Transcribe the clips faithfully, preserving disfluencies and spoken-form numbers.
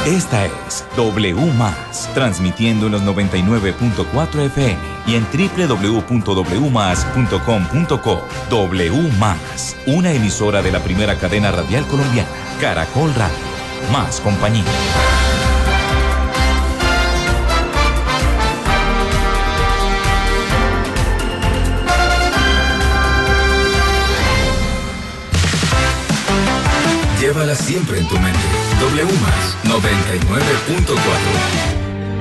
Esta es W Más, transmitiendo en los noventa y nueve punto cuatro F M y en doble u doble u doble u punto w más punto com punto co. W Más, una emisora de la primera cadena radial colombiana, Caracol Radio. Más compañía. Llévala siempre en tu mente. W Más noventa y nueve punto cuatro.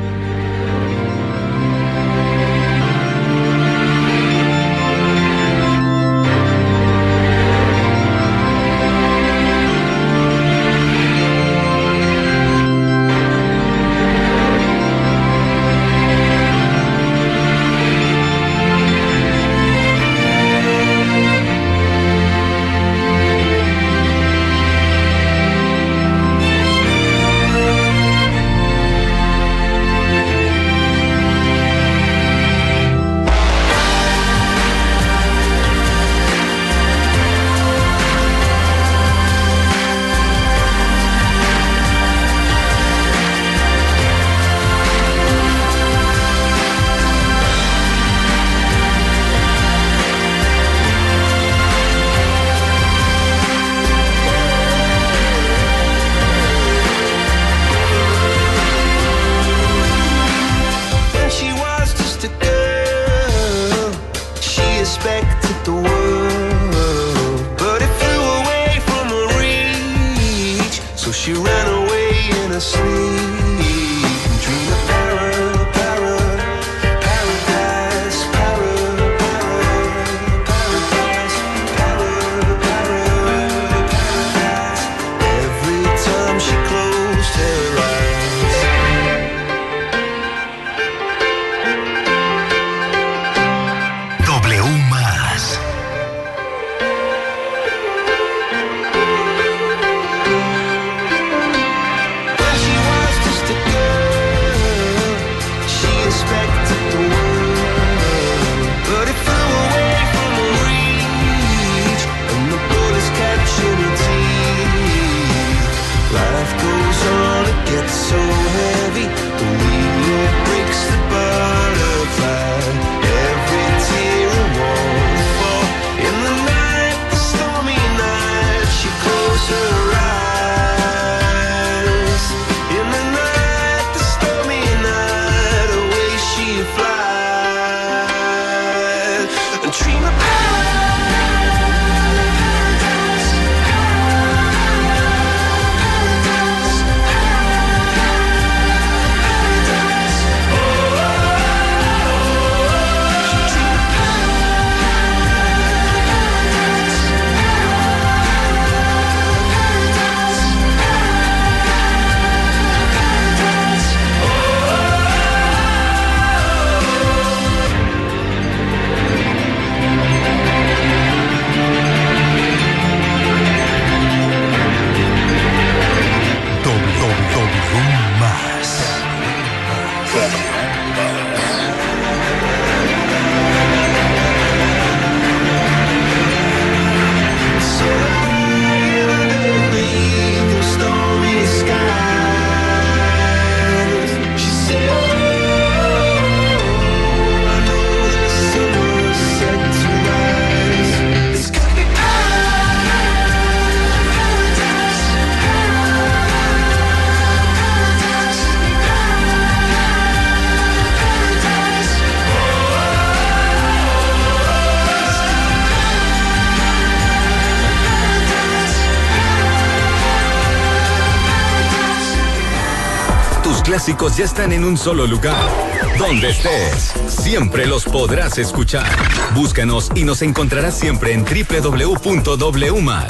Clásicos ya están en un solo lugar. Donde estés, siempre los podrás escuchar. Búscanos y nos encontrarás siempre en doble u doble u doble u punto w más.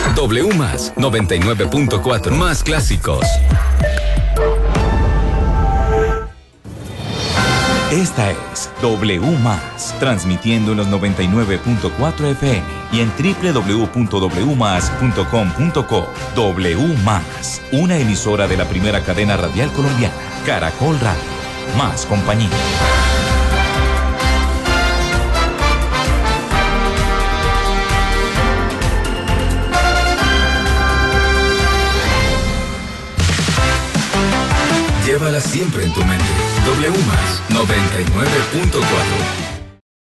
W Más noventa y nueve punto cuatro. Más clásicos. Esta es W Más, transmitiendo en los noventa y nueve punto cuatro F M y en doble u doble u doble u punto w más punto com punto co. W Más, una emisora de la primera cadena radial colombiana, Caracol Radio. Más compañía. Llévala siempre en tu mente. W más noventa y nueve punto cuatro.